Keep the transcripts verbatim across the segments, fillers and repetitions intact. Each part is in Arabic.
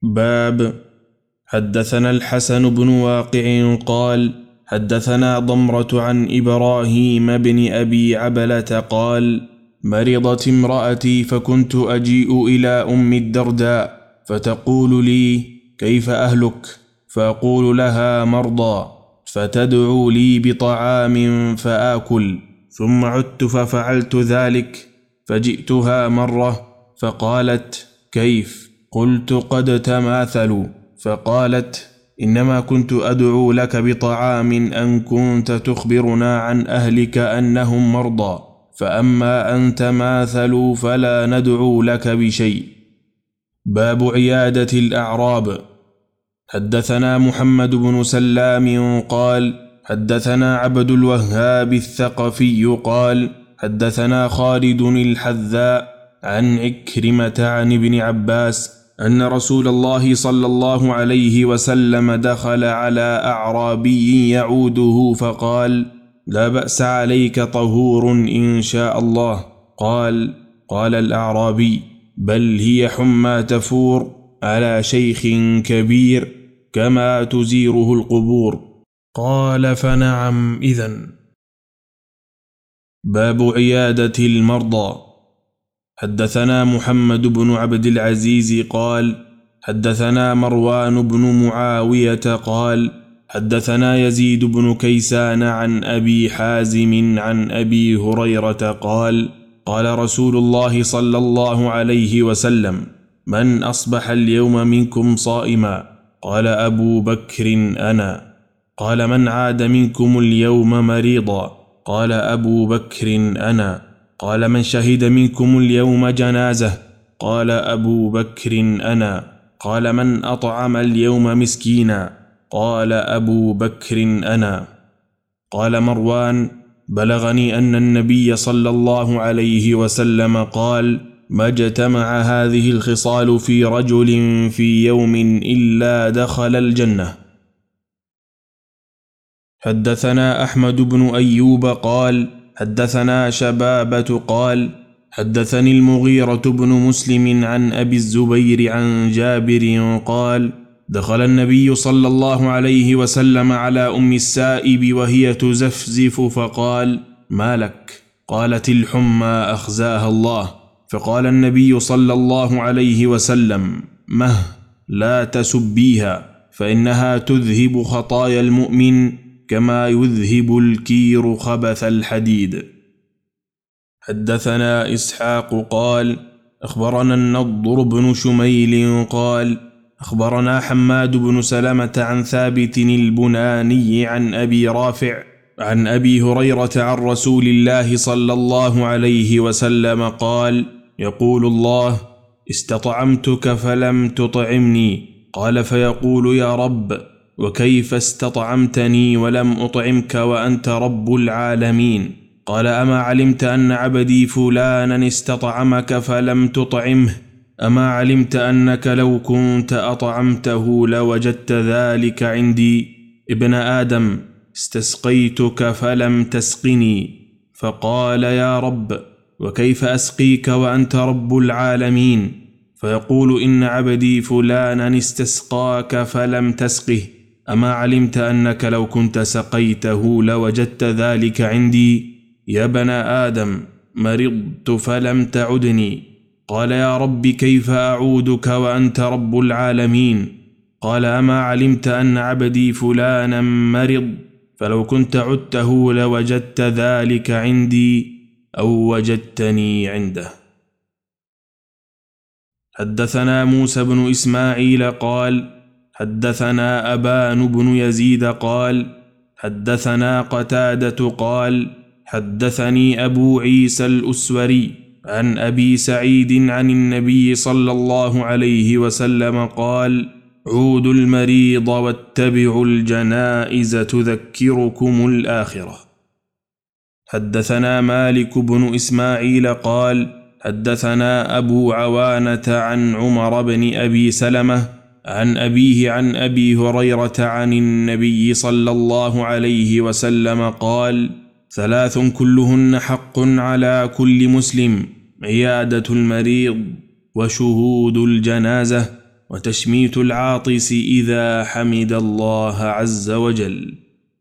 باب حدثنا الحسن بن واقع قال حدثنا ضمرة عن إبراهيم بن أبي عبلة قال مرضت امرأتي فكنت أجيء إلى أم الدرداء فتقول لي كيف أهلك؟ فأقول لها مرضى، فتدعو لي بطعام فآكل، ثم عدت ففعلت ذلك، فجئتها مرة فقالت كيف؟ قلت قد تماثلوا، فقالت إنما كنت أدعو لك بطعام أن كنت تخبرنا عن أهلك أنهم مرضى، فأما أن تماثلوا فلا ندعو لك بشيء. باب عيادة الأعراب. حدثنا محمد بن سلام قال حدثنا عبد الوهاب الثقفي قال حدثنا خالد الحذاء عن عكرمة عن ابن عباس أن رسول الله صلى الله عليه وسلم دخل على أعرابي يعوده فقال لا بأس عليك طهور إن شاء الله. قال قال الأعرابي بل هي حمى تفور على شيخ كبير كما تزيره القبور. قال فنعم إذن. باب عيادة المرضى. حدثنا محمد بن عبد العزيز قال حدثنا مروان بن معاوية قال حدثنا يزيد بن كيسان عن أبي حازم عن أبي هريرة قال قال رسول الله صلى الله عليه وسلم من أصبح اليوم منكم صائما؟ قال أبو بكر أنا. قال من عاد منكم اليوم مريضا؟ قال أبو بكر أنا. قال من شهد منكم اليوم جنازة؟ قال أبو بكر أنا. قال من أطعم اليوم مسكينا؟ قال أبو بكر أنا. قال مروان بلغني أن النبي صلى الله عليه وسلم قال ما اجتمع هذه الخصال في رجل في يوم إلا دخل الجنة. حدثنا أحمد بن أيوب قال حدثنا شبابة قال حدثني المغيرة بن مسلم عن أبي الزبير عن جابر قال دخل النبي صلى الله عليه وسلم على أم السائب وهي تزفزف فقال ما لك؟ قالت الحمى أخزاها الله. فقال النبي صلى الله عليه وسلم مه لا تسبيها فإنها تذهب خطايا المؤمن كما يذهب الكير خبث الحديد. حدثنا إسحاق قال أخبرنا النضر بن شميل قال أخبرنا حماد بن سلمة عن ثابت البناني عن أبي رافع عن أبي هريرة عن رسول الله صلى الله عليه وسلم قال يقول الله استطعمتك فلم تطعمني. قال فيقول يا رب وكيف استطعمتني ولم أطعمك وأنت رب العالمين؟ قال أما علمت أن عبدي فلانا استطعمك فلم تطعمه؟ أما علمت أنك لو كنت أطعمته لوجدت ذلك عندي؟ ابن آدم استسقيتك فلم تسقني. فقال يا رب وكيف أسقيك وأنت رب العالمين؟ فيقول إن عبدي فلانا استسقاك فلم تسقه. أما علمت أنك لو كنت سقيته لوجدت ذلك عندي؟ يا ابن آدم مرضت فلم تعدني. قال يا رب كيف أعودك وأنت رب العالمين؟ قال أما علمت أن عبدي فلانا مرض فلو كنت عدته لوجدت ذلك عندي أو وجدتني عنده. حدثنا موسى بن إسماعيل قال حدثنا أبان بن يزيد قال حدثنا قتادة قال حدثني أبو عيسى الأسوري عن أبي سعيد عن النبي صلى الله عليه وسلم قال عودوا المريض واتبعوا الجنائز تذكركم الآخرة. حدثنا مالك بن إسماعيل قال حدثنا أبو عوانة عن عمر بن أبي سلمة عن أبيه عن أبي هريرة عن النبي صلى الله عليه وسلم قال ثلاث كلهن حق على كل مسلم عيادة المريض وشهود الجنازة وتشميت العاطس إذا حمد الله عز وجل.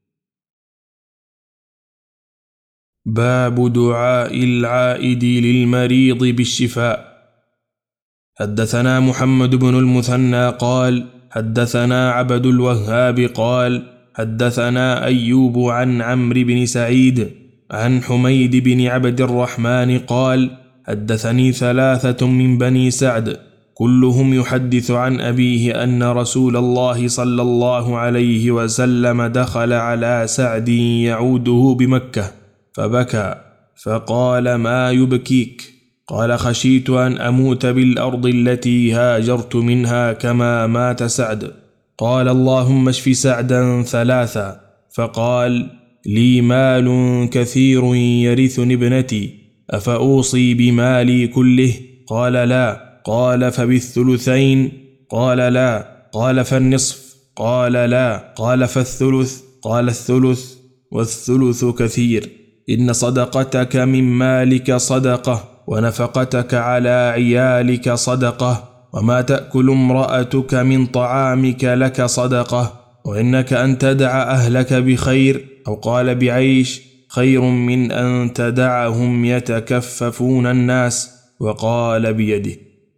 باب دعاء العائد للمريض بالشفاء. حدثنا محمد بن المثنى قال حدثنا عبد الوهاب قال حدثنا أيوب عن عمرو بن سعيد عن حميد بن عبد الرحمن قال حدثني ثلاثة من بني سعد كلهم يحدث عن أبيه أن رسول الله صلى الله عليه وسلم دخل على سعد يعوده بمكة فبكى فقال ما يبكيك؟ قال خشيت أن أموت بالأرض التي هاجرت منها كما مات سعد. قال اللهم اشف سعدا ثلاثا. فقال لي مال كثير يرثني ابنتي أفأوصي بمالي كله؟ قال لا. قال فبالثلثين؟ قال لا. قال فالنصف؟ قال لا. قال فالثلث؟ قال الثلث والثلث كثير. إن صدقتك من مالك صدقة ونفقتك على عيالك صدقة وما تأكل امرأتك من طعامك لك صدقة وإنك أن تدع أهلك بخير أو قال بعيش خير من أن تدعهم يتكففون الناس وقال بيده.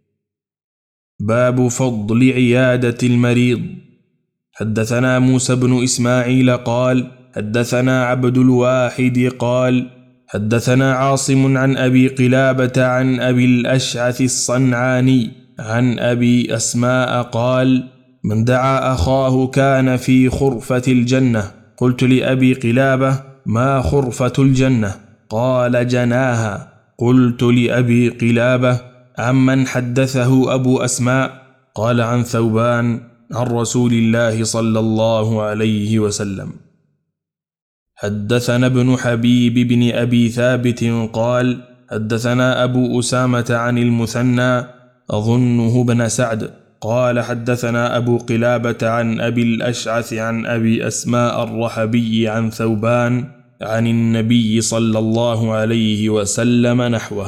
باب فضل عيادة المريض. حدثنا موسى بن إسماعيل قال حدثنا عبد الواحد قال حدثنا عاصم عن أبي قلابة عن أبي الأشعث الصنعاني عن أبي أسماء قال من دعا أخاه كان في خرفة الجنة. قلت لأبي قلابة ما خرفة الجنة؟ قال جناها. قلت لأبي قلابة عمن حدثه أبو أسماء؟ قال عن ثوبان عن رسول الله صلى الله عليه وسلم. حدثنا ابن حبيب بن أبي ثابت قال حدثنا أبو أسامة عن المثنى أظنه بن سعد قال حدثنا أبو قلابة عن أبي الأشعث عن أبي أسماء الرحبي عن ثوبان عن النبي صلى الله عليه وسلم نحوه.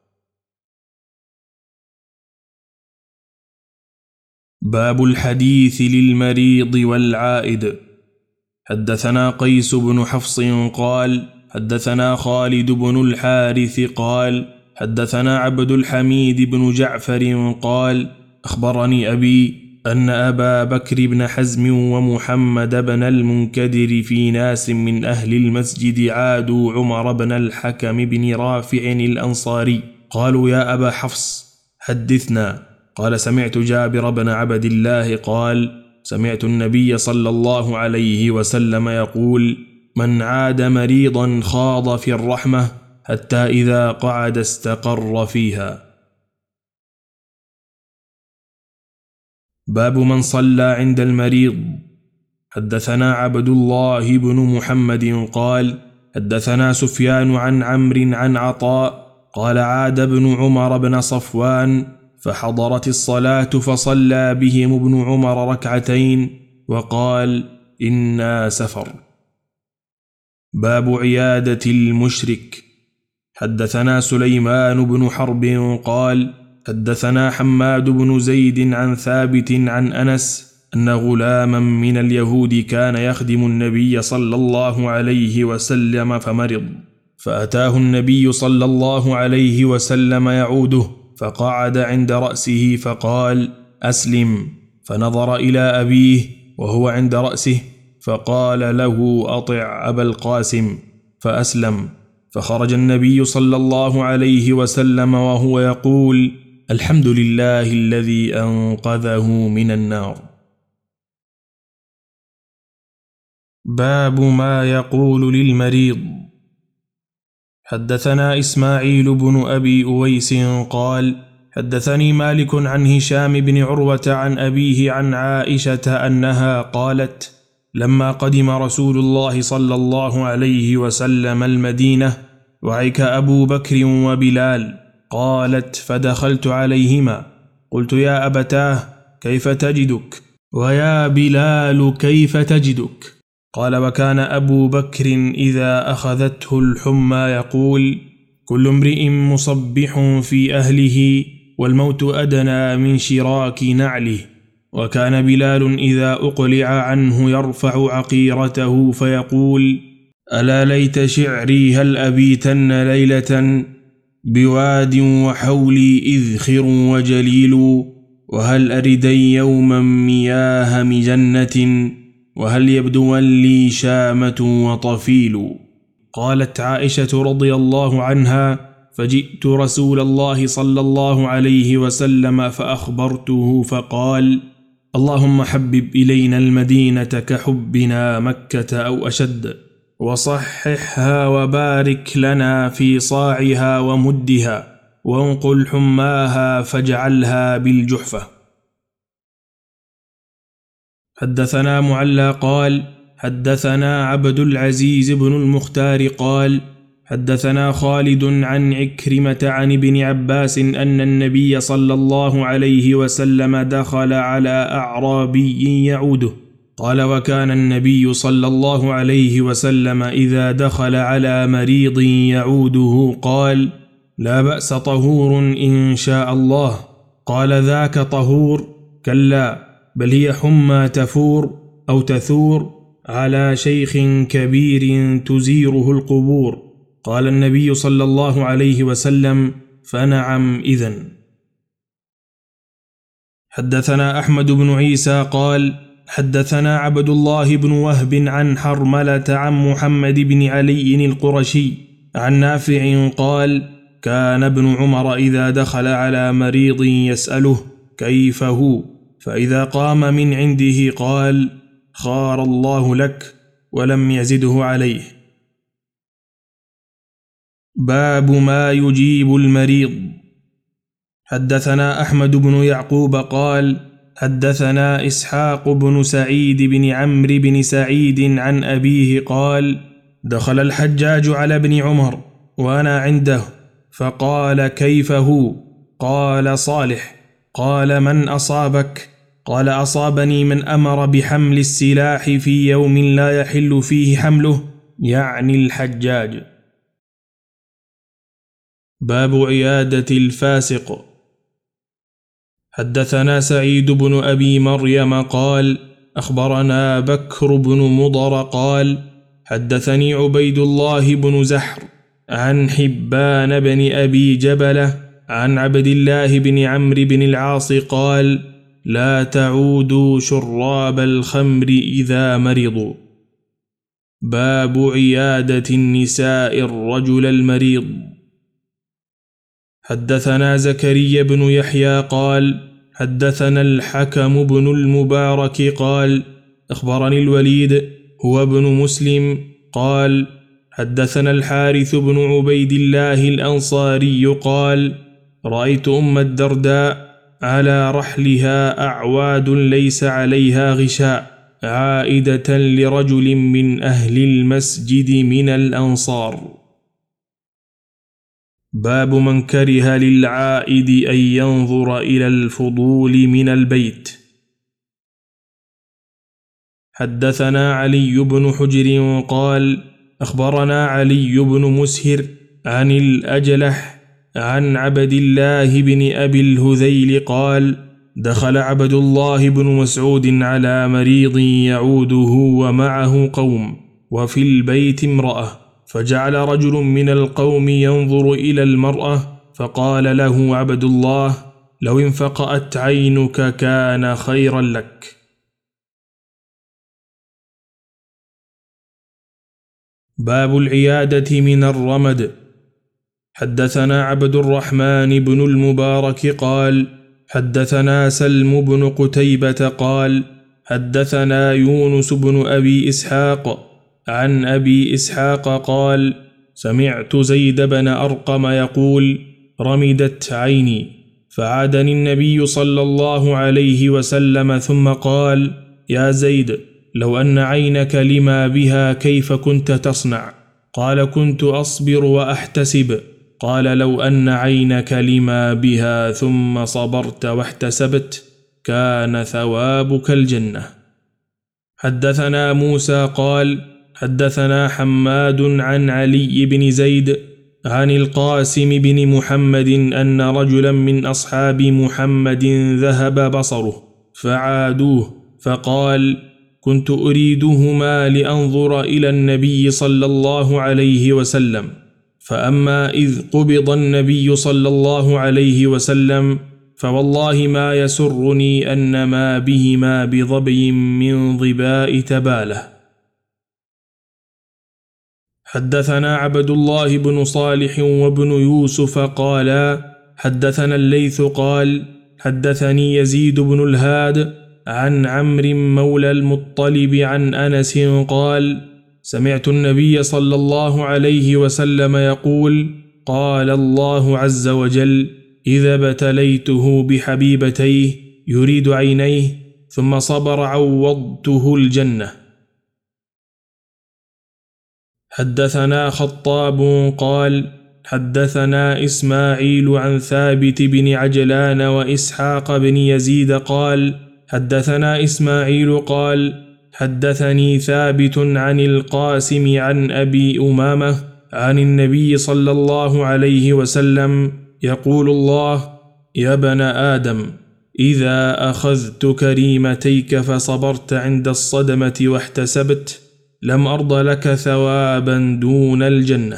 باب الحديث للمريض والعائد. حدثنا قيس بن حفص قال حدثنا خالد بن الحارث قال حدثنا عبد الحميد بن جعفر قال أخبرني أبي أن أبا بكر بن حزم ومحمد بن المنكدر في ناس من أهل المسجد عادوا عمر بن الحكم بن رافع الأنصاري قالوا يا أبا حفص حدثنا. قال سمعت جابر بن عبد الله قال سمعت النبي صلى الله عليه وسلم يقول من عاد مريضا خاض في الرحمة حتى إذا قعد استقر فيها. باب من صلى عند المريض. حدثنا عبد الله بن محمد قال حدثنا سفيان عن عمرو عن عطاء قال عاد ابن عمر بن صفوان فحضرت الصلاة فصلى بهم ابن عمر ركعتين وقال إنا سفر. باب عيادة المشرك. حدثنا سليمان بن حرب قال حدثنا حماد بن زيد عن ثابت عن أنس أن غلاما من اليهود كان يخدم النبي صلى الله عليه وسلم فمرض فأتاه النبي صلى الله عليه وسلم يعوده فقعد عند رأسه فقال أسلم. فنظر إلى أبيه وهو عند رأسه فقال له أطع أبا القاسم فأسلم. فخرج النبي صلى الله عليه وسلم وهو يقول الحمد لله الذي أنقذه من النار. باب ما يقول للمريض. حدثنا إسماعيل بن أبي أويس قال حدثني مالك عن هشام بن عروة عن أبيه عن عائشة أنها قالت لما قدم رسول الله صلى الله عليه وسلم المدينة وعك أبو بكر وبلال قالت فدخلت عليهما قلت يا أبتاه كيف تجدك؟ ويا بلال كيف تجدك؟ قال وكان أبو بكر إذا أخذته الحمى يقول كل امرئ مصبح في أهله والموت أدنى من شراك نعله وكان بلال إذا أقلع عنه يرفع عقيرته فيقول: ألا ليت شعري هل أبيتن ليلة بواد وحولي إذخر وجليل، وهل أردن يوما مياه مجنة، وهل يبدون لي شامة وطفيل. قالت عائشة رضي الله عنها: فجئت رسول الله صلى الله عليه وسلم فأخبرته فقال: اللهم حبب إلينا المدينة كحبنا مكة أو أشد، وصححها وبارك لنا في صاعها ومدها، وانقل حماها فاجعلها بالجحفة. حدثنا معلى قال: حدثنا عبد العزيز بن المختار قال: حدثنا خالد عن عكرمة عن ابن عباس أن النبي صلى الله عليه وسلم دخل على أعرابي يعوده. قال: وكان النبي صلى الله عليه وسلم إذا دخل على مريض يعوده قال: لا بأس طهور إن شاء الله. قال: ذاك طهور؟ كلا، بل هي حمى تفور أو تثور على شيخ كبير تزيره القبور. قال النبي صلى الله عليه وسلم: فنعم إذن. حدثنا أحمد بن عيسى قال: حدثنا عبد الله بن وهب عن حرملة عن محمد بن علي القرشي عن نافع قال: كان ابن عمر إذا دخل على مريض يسأله كيف هو، فإذا قام من عنده قال: خار الله لك، ولم يزده عليه. باب ما يجيب المريض. حدثنا أحمد بن يعقوب قال: حدثنا إسحاق بن سعيد بن عمرو بن سعيد عن أبيه قال: دخل الحجاج على ابن عمر وأنا عنده، فقال: كيف هو؟ قال: صالح. قال: من أصابك؟ قال: أصابني من أمر بحمل السلاح في يوم لا يحل فيه حمله، يعني الحجاج. باب عيادة الفاسق. حدثنا سعيد بن أبي مريم قال: أخبرنا بكر بن مضر قال: حدثني عبيد الله بن زحر عن حبان بن أبي جبلة عن عبد الله بن عمرو بن العاص قال: لا تعودوا شراب الخمر إذا مرضوا. باب عيادة النساء الرجل المريض. حدثنا زكريا بن يحيى قال: حدثنا الحكم بن المبارك قال: أخبرني الوليد هو ابن مسلم قال: حدثنا الحارث بن عبيد الله الأنصاري قال: رأيت أم الدرداء على رحلها أعواد ليس عليها غشاء عائدة لرجل من أهل المسجد من الأنصار. باب من كره للعائد أن ينظر إلى الفضول من البيت. حدثنا علي بن حجر قال: أخبرنا علي بن مسهر عن الأجلح عن عبد الله بن أبي الهذيل قال: دخل عبد الله بن مسعود على مريض يعوده ومعه قوم، وفي البيت امرأة، فجعل رجل من القوم ينظر إلى المرأة، فقال له عبد الله: لو انفقأت عينك كان خيرا لك. باب العيادة من الرمد. حدثنا عبد الرحمن بن المبارك قال: حدثنا سلم بن قتيبة قال: حدثنا يونس بن أبي إسحاق عن أبي إسحاق قال: سمعت زيد بن أرقم يقول: رمدت عيني، فعادني النبي صلى الله عليه وسلم ثم قال: يا زيد، لو أن عينك لما بها كيف كنت تصنع؟ قال: كنت أصبر وأحتسب. قال: لو أن عينك لما بها ثم صبرت واحتسبت كان ثوابك الجنة. حدثنا موسى قال: حدثنا حماد عن علي بن زيد عن القاسم بن محمد أن رجلا من أصحاب محمد ذهب بصره، فعادوه، فقال: كنت أريدهما لأنظر إلى النبي صلى الله عليه وسلم، فأما إذ قبض النبي صلى الله عليه وسلم فوالله ما يسرني أن ما بهما بظبي من ظباء تباله. حدثنا عبد الله بن صالح وابن يوسف قالا حدثنا الليث قال حدثني يزيد بن الهاد عن عمرو مولى المطلب عن أنس قال: سمعت النبي صلى الله عليه وسلم يقول: قال الله عز وجل: إذا ابتليته بحبيبتيه يريد عينيه ثم صبر عوضته الجنة. حدثنا خطاب قال حدثنا إسماعيل عن ثابت بن عجلان وإسحاق بن يزيد قال حدثنا إسماعيل قال حدثني ثابت عن القاسم عن أبي أمامة عن النبي صلى الله عليه وسلم يقول الله: يا ابن آدم، إذا أخذت كريمتيك فصبرت عند الصدمة واحتسبت لم أرض لك ثوابا دون الجنة.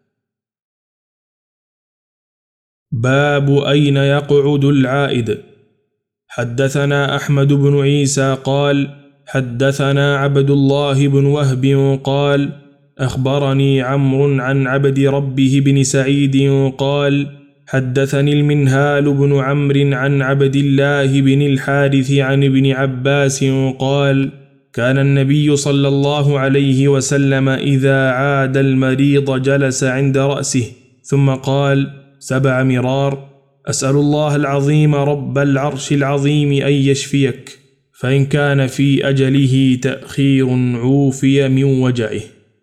باب أين يقعد العائد. حدثنا أحمد بن عيسى قال حدثنا عبد الله بن وهب قال أخبرني عمرو عن عبد ربه بن سعيد قال حدثني المنهال بن عمرو عن عبد الله بن الحارث عن ابن عباس قال: كان النبي صلى الله عليه وسلم إذا عاد المريض جلس عند رأسه ثم قال سبع مرار: أسأل الله العظيم رب العرش العظيم أن يشفيك، فإن كان في أجله تأخير عوفي من وجعه.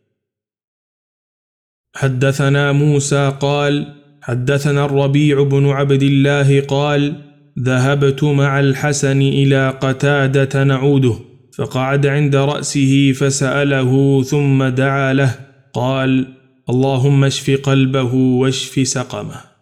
حدثنا موسى قال حدثنا الربيع بن عبد الله قال ذهبت مع الحسن إلى قتادة نعوده، فقعد عند رأسه فسأله ثم دعا له قال: اللهم اشف قلبه واشف سقمه.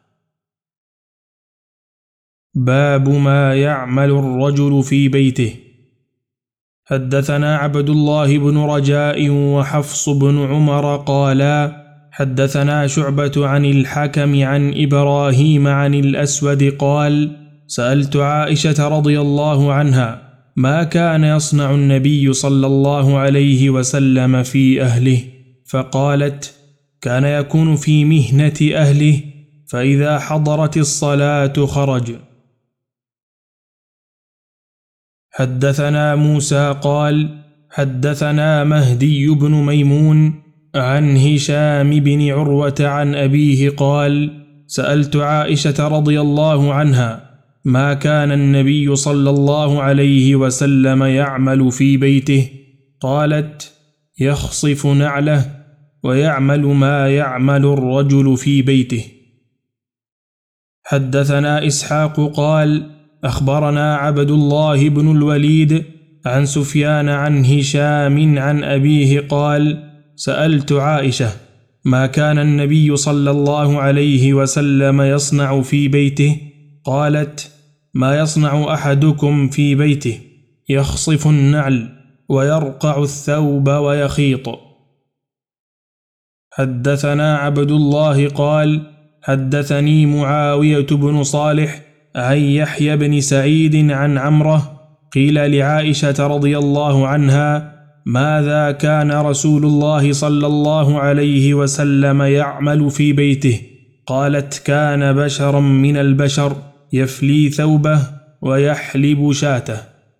باب ما يعمل الرجل في بيته. حدثنا عبد الله بن رجاء وحفص بن عمر قالا حدثنا شعبة عن الحكم عن إبراهيم عن الأسود قال: سألت عائشة رضي الله عنها ما كان يصنع النبي صلى الله عليه وسلم في أهله، فقالت: كان يكون في مهنة أهله، فإذا حضرت الصلاة خرج. حدثنا موسى قال حدثنا مهدي بن ميمون عن هشام بن عروة عن أبيه قال: سألت عائشة رضي الله عنها ما كان النبي صلى الله عليه وسلم يعمل في بيته، قالت: يخصف نعله ويعمل ما يعمل الرجل في بيته. حدثنا إسحاق قال أخبرنا عبد الله بن الوليد عن سفيان عن هشام عن أبيه قال: سألت عائشة ما كان النبي صلى الله عليه وسلم يصنع في بيته، قالت: ما يصنع أحدكم في بيته، يخصف النعل ويرقع الثوب ويخيط. حدثنا عبد الله قال حدثني معاوية بن صالح عن يحيى بن سعيد عن عمره قيل لعائشة رضي الله عنها: ماذا كان رسول الله صلى الله عليه وسلم يعمل في بيته؟ قالت: كان بشرا من البشر يفلي ثوبه ويحلب شاته.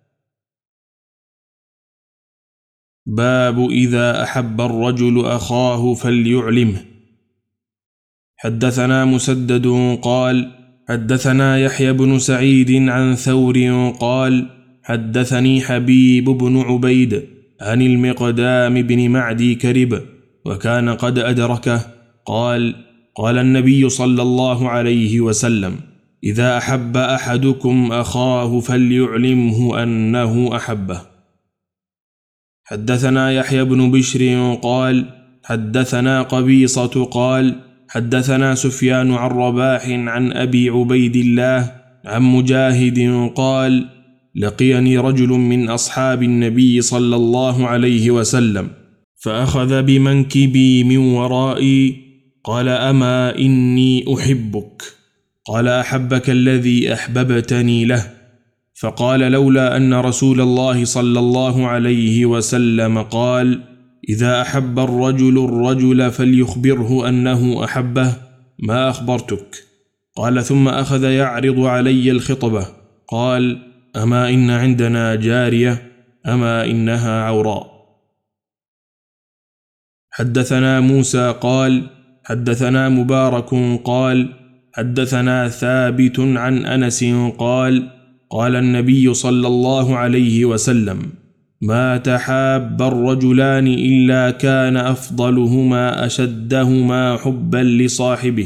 باب إذا أحب الرجل أخاه فليعلمه. حدثنا مسدد قال حدثنا يحيى بن سعيد عن ثور قال حدثني حبيب بن عبيد عن المقدام بن معدي كرب وكان قد أدركه قال: قال النبي صلى الله عليه وسلم: إذا أحب أحدكم أخاه فليعلمه أنه أحبه. حدثنا يحيى بن بشر قال حدثنا قبيصة قال حدثنا سفيان عن رباح عن أبي عبيد الله عن مجاهد قال: لقيني رجل من أصحاب النبي صلى الله عليه وسلم فأخذ بمنكبي من ورائي قال أما إني أحبك؟ قال أحبك الذي أحببتني له. فقال لولا أن رسول الله صلى الله عليه وسلم قال إذا أحب الرجل الرجل فليخبره أنه أحبه ما أخبرتك. قال ثم أخذ يعرض علي الخطبة قال أما إن عندنا جارية أما إنها عوراء. حدثنا موسى قال حدثنا مبارك قال حدثنا ثابت عن أنس قال قال النبي صلى الله عليه وسلم ما تحاب الرجلان إلا كان أفضلهما أشدهما حبا لصاحبه.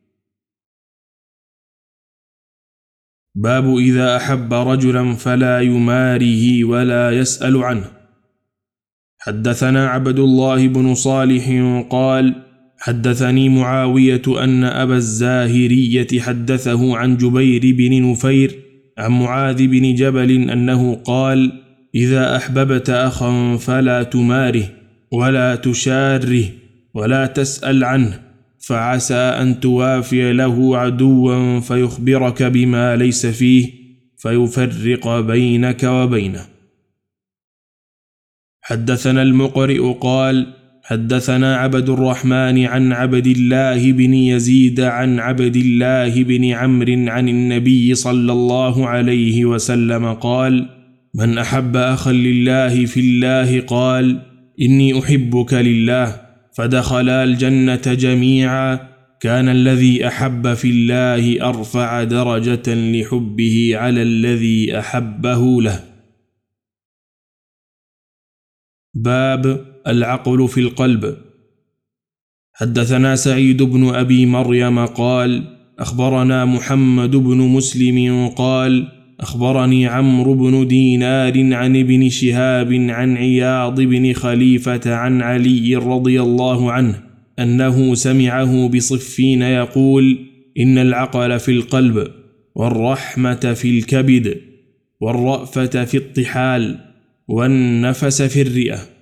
باب إذا أحب رجلا فلا يماره ولا يسأل عنه. حدثنا عبد الله بن صالح قال حدثني معاوية أن أبا الزاهرية حدثه عن جبير بن نفير عن معاذ بن جبل أنه قال إذا أحببت أخا فلا تماره ولا تشاره ولا تسأل عنه فعسى أن توافي له عدوا فيخبرك بما ليس فيه فيفرق بينك وبينه. حدثنا المقرئ قال حدثنا عبد الرحمن عن عبد الله بن يزيد عن عبد الله بن عمرو عن النبي صلى الله عليه وسلم قال من أحب أخا لله في الله قال إني أحبك لله فدخلا الجنة جميعا كان الذي أحب في الله أرفع درجة لحبه على الذي أحبه له. باب العقل في القلب. حدثنا سعيد بن أبي مريم قال أخبرنا محمد بن مسلم قال أخبرني عمرو بن دينار عن ابن شهاب عن عياض بن خليفة عن علي رضي الله عنه أنه سمعه بصفين يقول إن العقل في القلب والرحمة في الكبد والرأفة في الطحال والنفس في الرئة.